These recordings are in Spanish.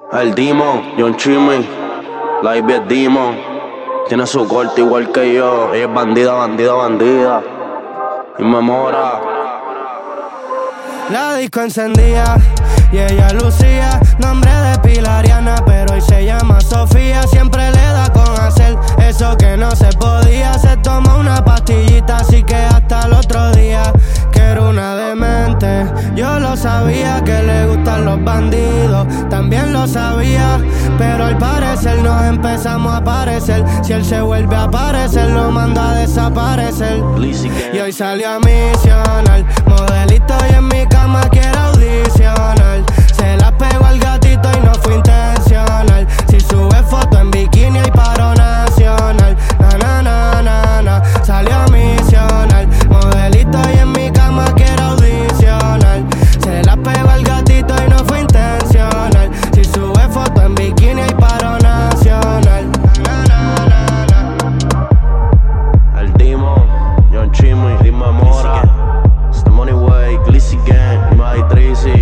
El Demon, John Chimmy, la Ivy es Demon. Tiene su corte igual que yo. Ella es bandida, bandida, bandida. Y me mora. La disco encendía y ella lucía nombre de Pilariana, pero hoy se llama Sofía. Siempre le da con hacer eso que no se podía. Se toma una pastillita, así que hasta el otro día. Que era una demente, yo lo sabía. Que le gustan los bandidos, también lo sabía. Pero al parecer nos empezamos a aparecer. Si él se vuelve a aparecer, lo manda a desaparecer. Y hoy salió a misionar, modelito y en mi cama quiere audicionar. Se la pegó al gatito y no fue intencional. Si sube foto en bikini hay paro nacional. Na na na na na. Salió a misionar, modelito y en mi cama quiere audicionar. Se la pegó al gatito y no fue intencional. Si sube foto en bikini hay paro nacional. Na na na na. El Demon, John Chimmy, Dime Mora. It's the Money Way, Glizzy Gang, Dime Tracy.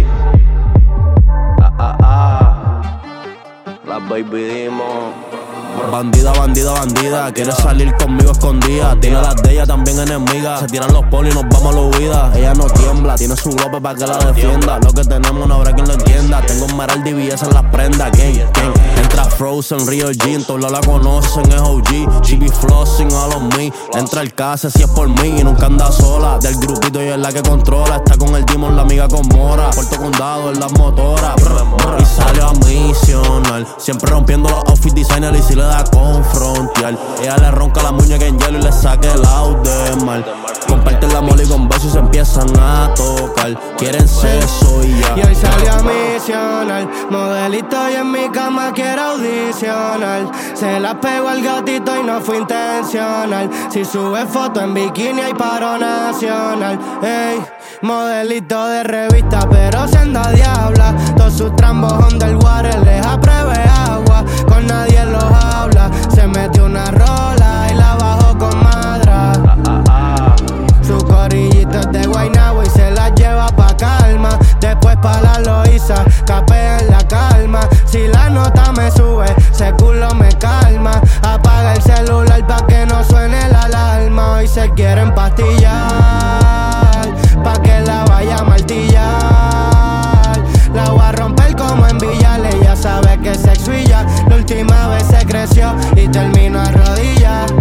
La Baby Demon. Bandida, bandida, bandida, quiere salir conmigo escondida. Tiene las de ella también enemigas. Se tiran los polis y nos vamos a la huida. Ella no tiembla, tiene su globo para que la defienda. Lo que tenemos no habrá quien lo entienda. Tengo un Meral DBS en las prendas. Gang. Entra Frozen, Rio G, todos la conocen, es OG. GB flossing, all on me. Entra el case si es por mí y nunca anda sola. Del grupito y es la que controla. Está con el Demon, la amiga con Mora. Puerto Condado en las motoras. Y salió a misionar, siempre rompiendo los outfit designers y si le da con frontear. Ella le ronca la muñeca en hielo y le saque el out de mal. Comparten la mole con besos y se empiezan a tocar. Quieren sexo y ya. Y hoy salió a misionar, modelito y en mi cama quiere audicionar. Se la pegó al gatito y no fue intencional. Si sube foto en bikini hay paro nacional. Ey, modelito de revista pero senda diabla. Todos sus trambos underwater les apruebe agua. Con nadie los habla. Se metió una rola y la bajó con madra. Su corillito es de Guaynabo y se la lleva pa' calma. Después pa' la Loíza, capea en la calma. Si la nota me sube, ese culo me calma. Apaga el celular pa' que no suene la alarma. Hoy se quieren pastillar pa' que la vaya a martillar. La voy a romper como en Villar. Ella sabe que es sexo y ya. La última vez se creció y terminó a rodillas.